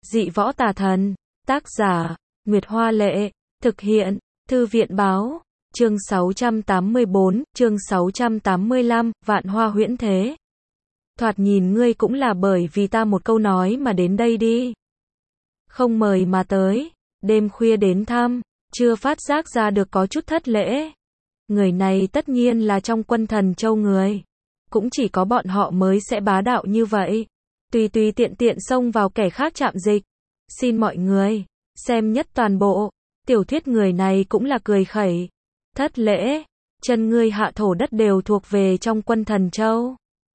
Dị võ tà thần. Tác giả, Nguyệt Hoa Lệ. Thực hiện, Thư viện Báo. Chương 684, chương 685, Vạn Hoa Huyễn Thế. Thoạt nhìn ngươi cũng là bởi vì ta một câu nói mà đến đây đi. Không mời mà tới, đêm khuya đến thăm, chưa phát giác ra được có chút thất lễ. Người này tất nhiên là trong Quân Thần Châu người. Cũng chỉ có bọn họ mới sẽ bá đạo như vậy. Tùy tùy tiện tiện xông vào kẻ khác trạm dịch. Xin mọi người, xem nhất toàn bộ. Tiểu thuyết người này cũng là cười khẩy. Thất lễ, chân ngươi hạ thổ đất đều thuộc về trong Quân Thần Châu.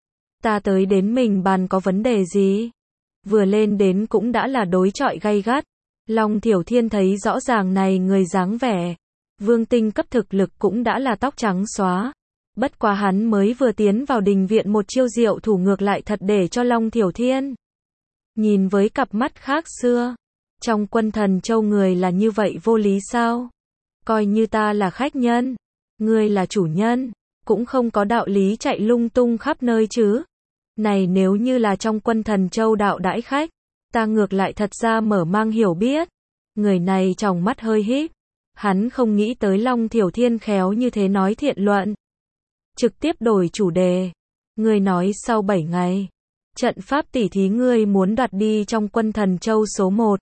Ta tới đến mình bàn có vấn đề gì? Vừa lên đến cũng đã là đối chọi gay gắt. Long Thiểu Thiên thấy rõ ràng này người dáng vẻ. Vương tinh cấp thực lực cũng đã là tóc trắng xóa. Bất quá hắn mới vừa tiến vào đình viện một chiêu diệu thủ ngược lại thật để cho Long Thiểu Thiên nhìn với cặp mắt khác xưa. Trong Quân Thần Châu người là như vậy vô lý sao? Coi như ta là khách nhân, ngươi là chủ nhân, cũng không có đạo lý chạy lung tung khắp nơi chứ. Này nếu như là trong Quân Thần Châu đạo đãi khách, ta ngược lại thật ra mở mang hiểu biết. Người này trong mắt hơi híp, hắn không nghĩ tới Long Thiểu Thiên khéo như thế nói thiện luận. Trực tiếp đổi chủ đề. Ngươi nói sau 7 ngày, trận pháp tỉ thí ngươi muốn đoạt đi trong Quân Thần Châu số 1.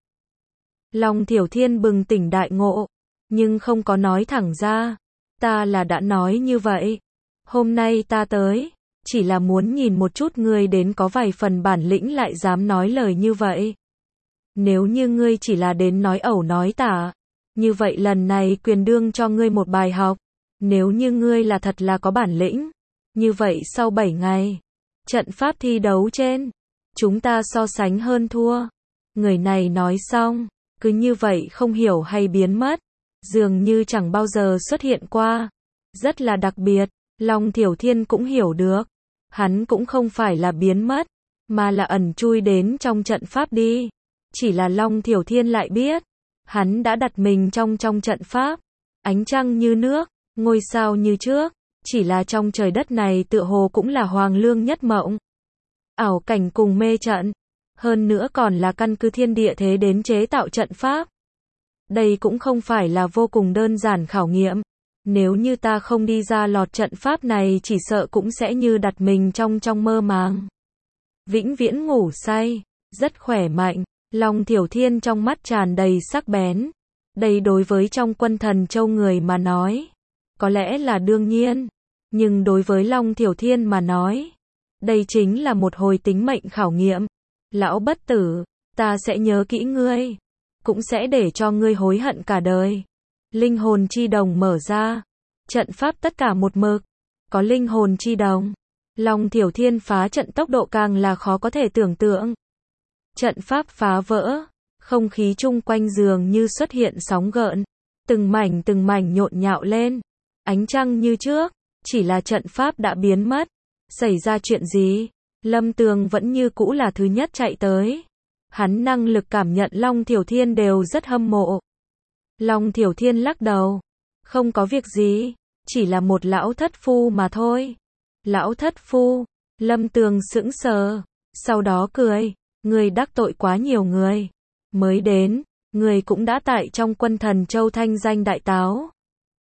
Long Thiểu Thiên bừng tỉnh đại ngộ, nhưng không có nói thẳng ra. Ta là đã nói như vậy. Hôm nay ta tới, chỉ là muốn nhìn một chút ngươi đến có vài phần bản lĩnh lại dám nói lời như vậy. Nếu như ngươi chỉ là đến nói ẩu nói tả, như vậy lần này quyền đương cho ngươi một bài học. Nếu như ngươi là thật là có bản lĩnh, như vậy sau 7 ngày, trận pháp thi đấu trên, chúng ta so sánh hơn thua. Người này nói xong, cứ như vậy không hiểu hay biến mất, dường như chẳng bao giờ xuất hiện qua. Rất là đặc biệt, Long Thiểu Thiên cũng hiểu được, hắn cũng không phải là biến mất, mà là ẩn chui đến trong trận pháp đi. Chỉ là Long Thiểu Thiên lại biết, hắn đã đặt mình trong trận pháp, ánh trăng như nước, ngôi sao như trước, chỉ là trong trời đất này tựa hồ cũng là hoàng lương nhất mộng. Ảo cảnh cùng mê trận, hơn nữa còn là căn cứ thiên địa thế đến chế tạo trận pháp. Đây cũng không phải là vô cùng đơn giản khảo nghiệm. Nếu như ta không đi ra lọt trận pháp này chỉ sợ cũng sẽ như đặt mình trong mơ màng. Vĩnh viễn ngủ say, rất khỏe mạnh. Long Thiểu Thiên trong mắt tràn đầy sắc bén. Đây đối với trong Quân Thần Châu người mà nói, có lẽ là đương nhiên. Nhưng đối với Long Thiểu Thiên mà nói, đây chính là một hồi tính mệnh khảo nghiệm. Lão bất tử, ta sẽ nhớ kỹ ngươi, cũng sẽ để cho ngươi hối hận cả đời. Linh hồn chi đồng mở ra, trận pháp tất cả một mực, có linh hồn chi đồng. Long Thiểu Thiên phá trận tốc độ càng là khó có thể tưởng tượng. Trận pháp phá vỡ, không khí chung quanh dường như xuất hiện sóng gợn, từng mảnh nhộn nhạo lên. Ánh trăng như trước, chỉ là trận pháp đã biến mất. Xảy ra chuyện gì? Lâm Tường vẫn như cũ là thứ nhất chạy tới. Hắn năng lực cảm nhận Long Thiểu Thiên đều rất hâm mộ. Long Thiểu Thiên lắc đầu. Không có việc gì, chỉ là một lão thất phu mà thôi. Lão thất phu? Lâm Tường sững sờ, sau đó cười. Người đắc tội quá nhiều người. Mới đến, người cũng đã tại trong Quân Thần Châu thanh danh đại táo.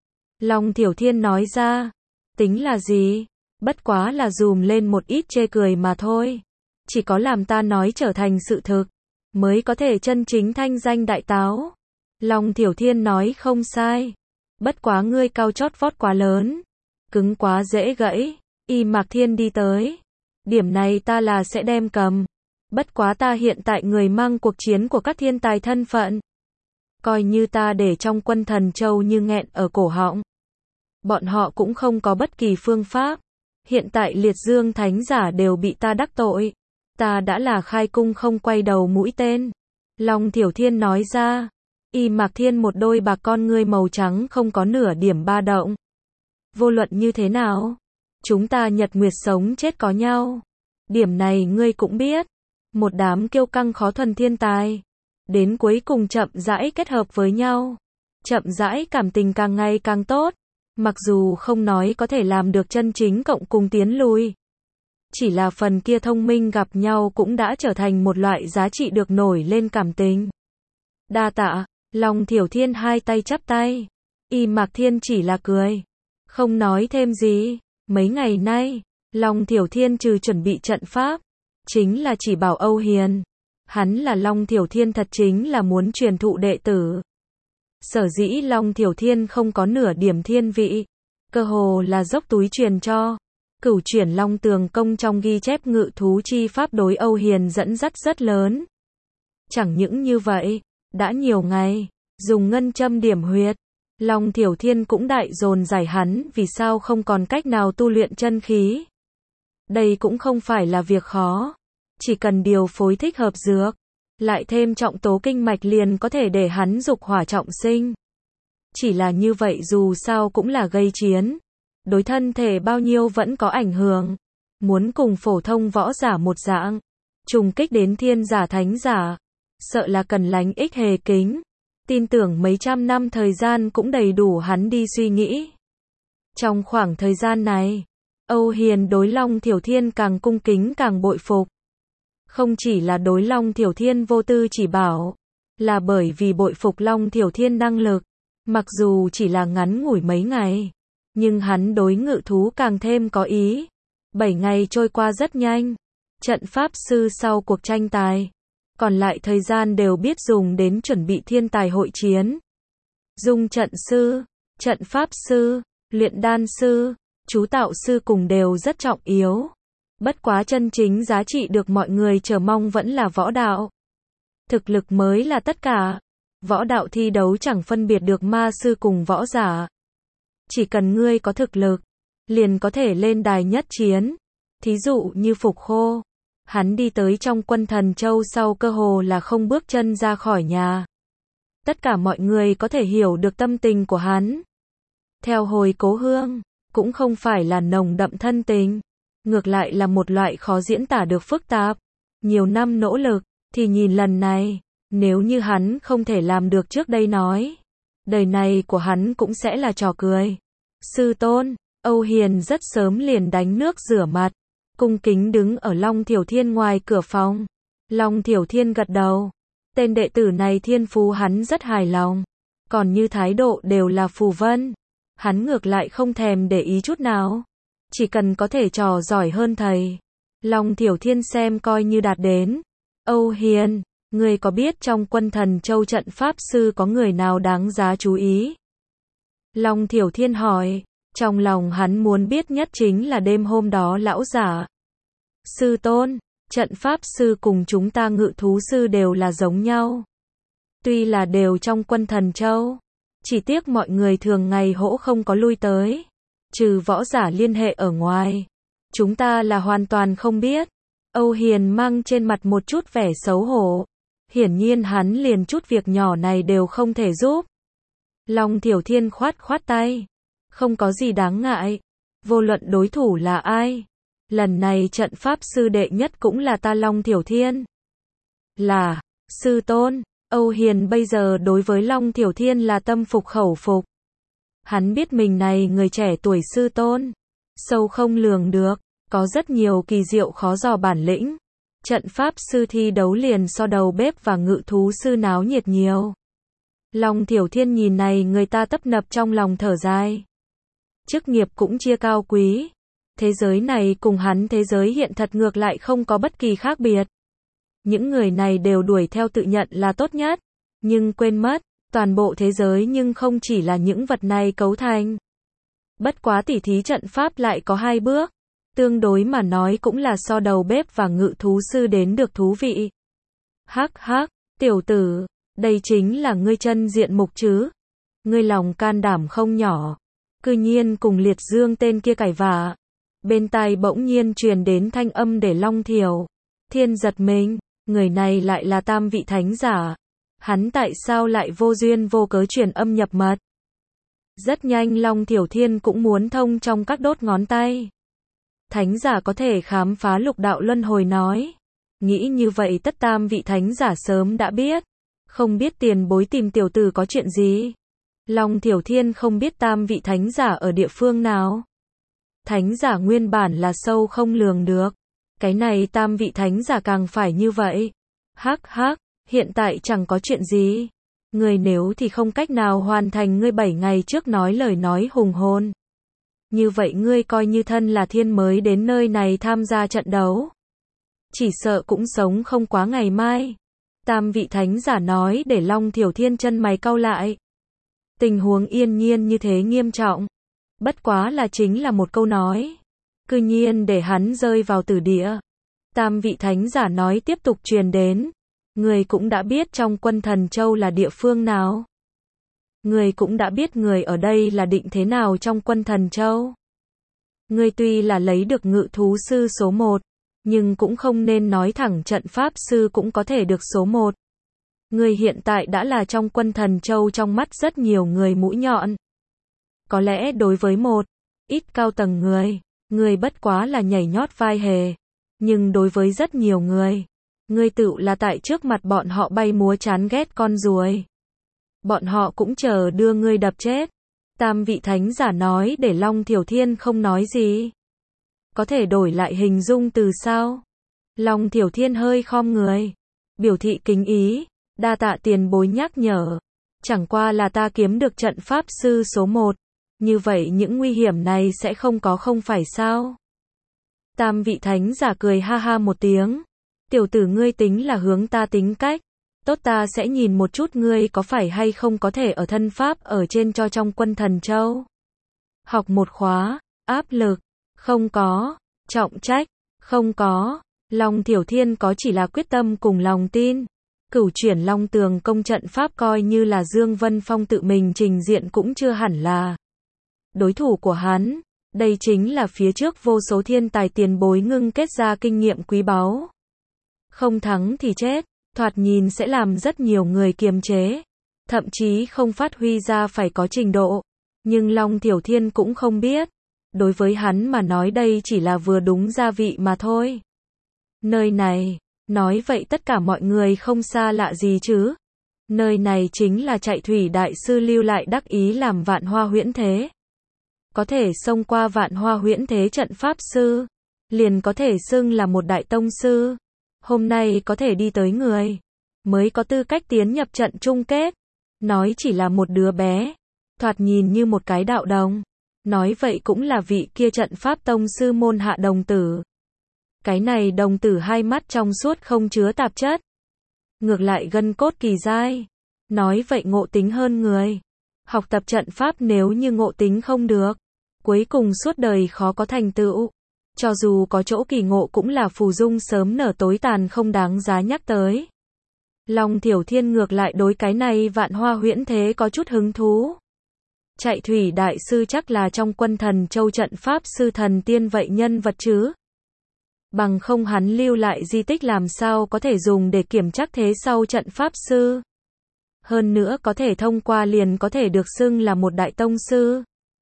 Long Thiểu Thiên nói ra. Tính là gì? Bất quá là dùm lên một ít chê cười mà thôi. Chỉ có làm ta nói trở thành sự thực, mới có thể chân chính thanh danh đại táo. Long Thiểu Thiên nói không sai. Bất quá ngươi cao chót vót quá lớn, cứng quá dễ gãy. Y Mạc Thiên đi tới. Điểm này ta là sẽ đem cầm. Bất quá ta hiện tại người mang cuộc chiến của các thiên tài thân phận. Coi như ta để trong Quân Thần Châu như nghẹn ở cổ họng. Bọn họ cũng không có bất kỳ phương pháp. Hiện tại liệt dương thánh giả đều bị ta đắc tội. Ta đã là khai cung không quay đầu mũi tên. Long Thiểu Thiên nói ra. Y Mạc Thiên một đôi bạc con ngươi màu trắng không có nửa điểm ba động. Vô luận như thế nào, chúng ta nhật nguyệt sống chết có nhau. Điểm này ngươi cũng biết. Một đám kiêu căng khó thuần thiên tài, đến cuối cùng chậm rãi kết hợp với nhau. Chậm rãi cảm tình càng ngày càng tốt. Mặc dù không nói có thể làm được chân chính cộng cùng tiến lùi, Chỉ là phần kia thông minh gặp nhau cũng đã trở thành một loại giá trị được nổi lên cảm tình. Đa tạ, Long Thiểu Thiên hai tay chắp tay. Y Mạc Thiên chỉ là cười, không nói thêm gì. Mấy ngày nay, Long Thiểu Thiên trừ chuẩn bị trận pháp, chính là chỉ bảo Âu Hiền. Hắn là Long Thiểu Thiên thật chính là muốn truyền thụ đệ tử. Sở dĩ Long Thiểu Thiên không có nửa điểm thiên vị, cơ hồ là dốc túi truyền cho. Cửu chuyển Long Tường Công trong ghi chép ngự thú chi pháp đối Âu Hiền dẫn dắt rất lớn. Chẳng những như vậy, đã nhiều ngày, dùng ngân châm điểm huyệt, Long Thiểu Thiên cũng đại dồn giải hắn vì sao không còn cách nào tu luyện chân khí. Đây cũng không phải là việc khó, chỉ cần điều phối thích hợp dược, lại thêm trọng tố kinh mạch liền có thể để hắn dục hỏa trọng sinh. Chỉ là như vậy dù sao cũng là gây chiến, đối thân thể bao nhiêu vẫn có ảnh hưởng. Muốn cùng phổ thông võ giả một dạng, trùng kích đến thiên giả thánh giả, sợ là cần lánh ích hề kính. Tin tưởng mấy trăm năm thời gian cũng đầy đủ hắn đi suy nghĩ. Trong khoảng thời gian này, Âu Hiền đối Long Thiểu Thiên càng cung kính càng bội phục. Không chỉ là đối Long Thiểu Thiên vô tư chỉ bảo, là bởi vì bội phục Long Thiểu Thiên năng lực. Mặc dù chỉ là ngắn ngủi mấy ngày, nhưng hắn đối ngự thú càng thêm có ý. 7 ngày trôi qua rất nhanh. Trận pháp sư sau cuộc tranh tài, còn lại thời gian đều biết dùng đến chuẩn bị thiên tài hội chiến. Dung trận sư, trận pháp sư, luyện đan sư, chú tạo sư cùng đều rất trọng yếu. Bất quá chân chính giá trị được mọi người chờ mong vẫn là võ đạo. Thực lực mới là tất cả. Võ đạo thi đấu chẳng phân biệt được ma sư cùng võ giả. Chỉ cần ngươi có thực lực, liền có thể lên đài nhất chiến. Thí dụ như Phục Khô, hắn đi tới trong Quân Thần Châu sau cơ hồ là không bước chân ra khỏi nhà. Tất cả mọi người có thể hiểu được tâm tình của hắn. Theo hồi cố hương, cũng không phải là nồng đậm thân tình, ngược lại là một loại khó diễn tả được phức tạp. Nhiều năm nỗ lực, thì nhìn lần này, nếu như hắn không thể làm được trước đây nói, đời này của hắn cũng sẽ là trò cười. Sư tôn, Âu Hiền rất sớm liền đánh nước rửa mặt, cung kính đứng ở Long Thiểu Thiên ngoài cửa phòng. Long Thiểu Thiên gật đầu. Tên đệ tử này thiên phú hắn rất hài lòng, còn như thái độ đều là phù vân. Hắn ngược lại không thèm để ý chút nào, chỉ cần có thể trò giỏi hơn thầy, Long Thiểu Thiên xem coi như đạt đến. Âu Hiền, ngươi có biết trong Quân Thần Châu trận pháp sư có người nào đáng giá chú ý? Long Thiểu Thiên hỏi, trong lòng hắn muốn biết nhất chính là đêm hôm đó lão giả. Sư tôn, trận pháp sư cùng chúng ta ngự thú sư đều là giống nhau. Tuy là đều trong Quân Thần Châu, chỉ tiếc mọi người thường ngày hỗ không có lui tới. Trừ võ giả liên hệ ở ngoài, chúng ta là hoàn toàn không biết. Âu Hiền mang trên mặt một chút vẻ xấu hổ. Hiển nhiên hắn liền chút việc nhỏ này đều không thể giúp. Long Thiểu Thiên khoát khoát tay. Không có gì đáng ngại. Vô luận đối thủ là ai, lần này trận pháp sư đệ nhất cũng là ta Long Thiểu Thiên. Là, sư tôn. Âu Hiền bây giờ đối với Long Thiểu Thiên là tâm phục khẩu phục. Hắn biết mình này người trẻ tuổi sư tôn, sâu không lường được, có rất nhiều kỳ diệu khó dò bản lĩnh. Trận pháp sư thi đấu liền so đầu bếp và ngự thú sư náo nhiệt nhiều. Long Thiểu Thiên nhìn này người ta tấp nập trong lòng thở dài. Chức nghiệp cũng chia cao quý. Thế giới này cùng hắn thế giới hiện thật ngược lại không có bất kỳ khác biệt. Những người này đều đuổi theo tự nhận là tốt nhất, nhưng quên mất, toàn bộ thế giới nhưng không chỉ là những vật này cấu thành. Bất quá tỉ thí trận pháp lại có 2 bước, tương đối mà nói cũng là so đầu bếp và ngự thú sư đến được thú vị. Hắc hắc, tiểu tử, đây chính là ngươi chân diện mục chứ? Ngươi lòng can đảm không nhỏ, cư nhiên cùng Liệt Dương tên kia cãi vã. Bên tai bỗng nhiên truyền đến thanh âm để Long Thiểu Thiên giật mình, người này lại là tam vị thánh giả. Hắn tại sao lại vô duyên vô cớ truyền âm nhập mật? Rất nhanh Long Thiểu Thiên cũng muốn thông trong các đốt ngón tay. Thánh giả có thể khám phá lục đạo luân hồi nói. Nghĩ như vậy tất tam vị thánh giả sớm đã biết. Không biết tiền bối tìm tiểu tử có chuyện gì? Long Thiểu Thiên không biết tam vị thánh giả ở địa phương nào. Thánh giả nguyên bản là sâu không lường được. Cái này tam vị thánh giả càng phải như vậy. Hắc hắc, hiện tại chẳng có chuyện gì. Ngươi nếu thì không cách nào hoàn thành ngươi 7 ngày trước nói lời nói hùng hồn. Như vậy ngươi coi như thân là thiên mới đến nơi này tham gia trận đấu. Chỉ sợ cũng sống không quá ngày mai. Tam vị thánh giả nói để Long Thiểu Thiên chân mày cau lại. Tình huống yên nhiên như thế nghiêm trọng. Bất quá là chính là một câu nói. Cư nhiên để hắn rơi vào tử địa. Tam vị thánh giả nói tiếp tục truyền đến. Người cũng đã biết trong Quân Thần Châu là địa phương nào. Người cũng đã biết người ở đây là định thế nào trong Quân Thần Châu. Người tuy là lấy được ngự thú sư số 1, nhưng cũng không nên nói thẳng trận pháp sư cũng có thể được số 1. Người hiện tại đã là trong Quân Thần Châu trong mắt rất nhiều người mũi nhọn. Có lẽ đối với một ít cao tầng người bất quá là nhảy nhót vai hề. Nhưng đối với rất nhiều người tựu là tại trước mặt bọn họ bay múa chán ghét con ruồi. Bọn họ cũng chờ đưa ngươi đập chết. Tam vị thánh giả nói để Long Thiểu Thiên không nói gì. Có thể đổi lại hình dung từ sao? Long Thiểu Thiên hơi khom người. Biểu thị kính ý. Đa tạ tiền bối nhắc nhở. Chẳng qua là ta kiếm được trận pháp sư số 1. Như vậy những nguy hiểm này sẽ không có không phải sao? Tam vị thánh giả cười ha ha một tiếng. Tiểu tử ngươi tính là hướng ta tính cách. Tốt, ta sẽ nhìn một chút ngươi có phải hay không có thể ở thân pháp ở trên cho trong Quân Thần Châu. Học một khóa, áp lực, không có, trọng trách, không có. Long Thiểu Thiên có chỉ là quyết tâm cùng lòng tin. Cửu chuyển Long Tường công trận pháp coi như là Dương Vân Phong tự mình trình diện cũng chưa hẳn là đối thủ của hắn. Đây chính là phía trước vô số thiên tài tiền bối ngưng kết ra kinh nghiệm quý báu. Không thắng thì chết, thoạt nhìn sẽ làm rất nhiều người kiềm chế, thậm chí không phát huy ra phải có trình độ. Nhưng Long Thiểu Thiên cũng không biết, đối với hắn mà nói đây chỉ là vừa đúng gia vị mà thôi. Nơi này, nói vậy tất cả mọi người không xa lạ gì chứ. Nơi này chính là Chạy Thủy Đại Sư lưu lại đắc ý làm Vạn Hoa Huyễn Thế. Có thể xông qua Vạn Hoa Huyễn Thế trận pháp sư, liền có thể xưng là một đại tông sư. Hôm nay có thể đi tới người, mới có tư cách tiến nhập trận chung kết. Nói chỉ là một đứa bé, thoạt nhìn như một cái đạo đồng. Nói vậy cũng là vị kia trận pháp tông sư môn hạ đồng tử. Cái này đồng tử hai mắt trong suốt không chứa tạp chất. Ngược lại gân cốt kỳ dai. Nói vậy ngộ tính hơn người. Học tập trận pháp nếu như ngộ tính không được, cuối cùng suốt đời khó có thành tựu. Cho dù có chỗ kỳ ngộ cũng là phù dung sớm nở tối tàn không đáng giá nhắc tới. Long Thiểu Thiên ngược lại đối cái này Vạn Hoa Huyễn Thế có chút hứng thú. Chạy Thủy Đại Sư chắc là trong Quân Thần Châu trận pháp sư thần tiên vậy nhân vật chứ. Bằng không hắn lưu lại di tích làm sao có thể dùng để kiểm chắc thế sau trận pháp sư. Hơn nữa có thể thông qua liền có thể được xưng là một đại tông sư.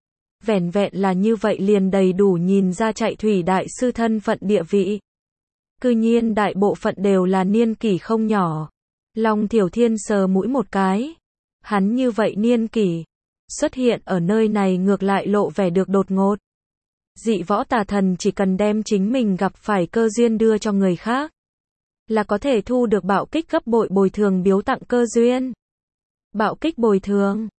Vẻn vẹn là như vậy liền đầy đủ nhìn ra Chạy Thủy Đại Sư thân phận địa vị. Cư nhiên đại bộ phận đều là niên kỷ không nhỏ. Long Thiểu Thiên sờ mũi một cái. Hắn như vậy niên kỷ xuất hiện ở nơi này ngược lại lộ vẻ được đột ngột. Dị võ tà thần chỉ cần đem chính mình gặp phải cơ duyên đưa cho người khác, là có thể thu được bạo kích gấp bội bồi thường biếu tặng cơ duyên. Bạo kích bồi thường,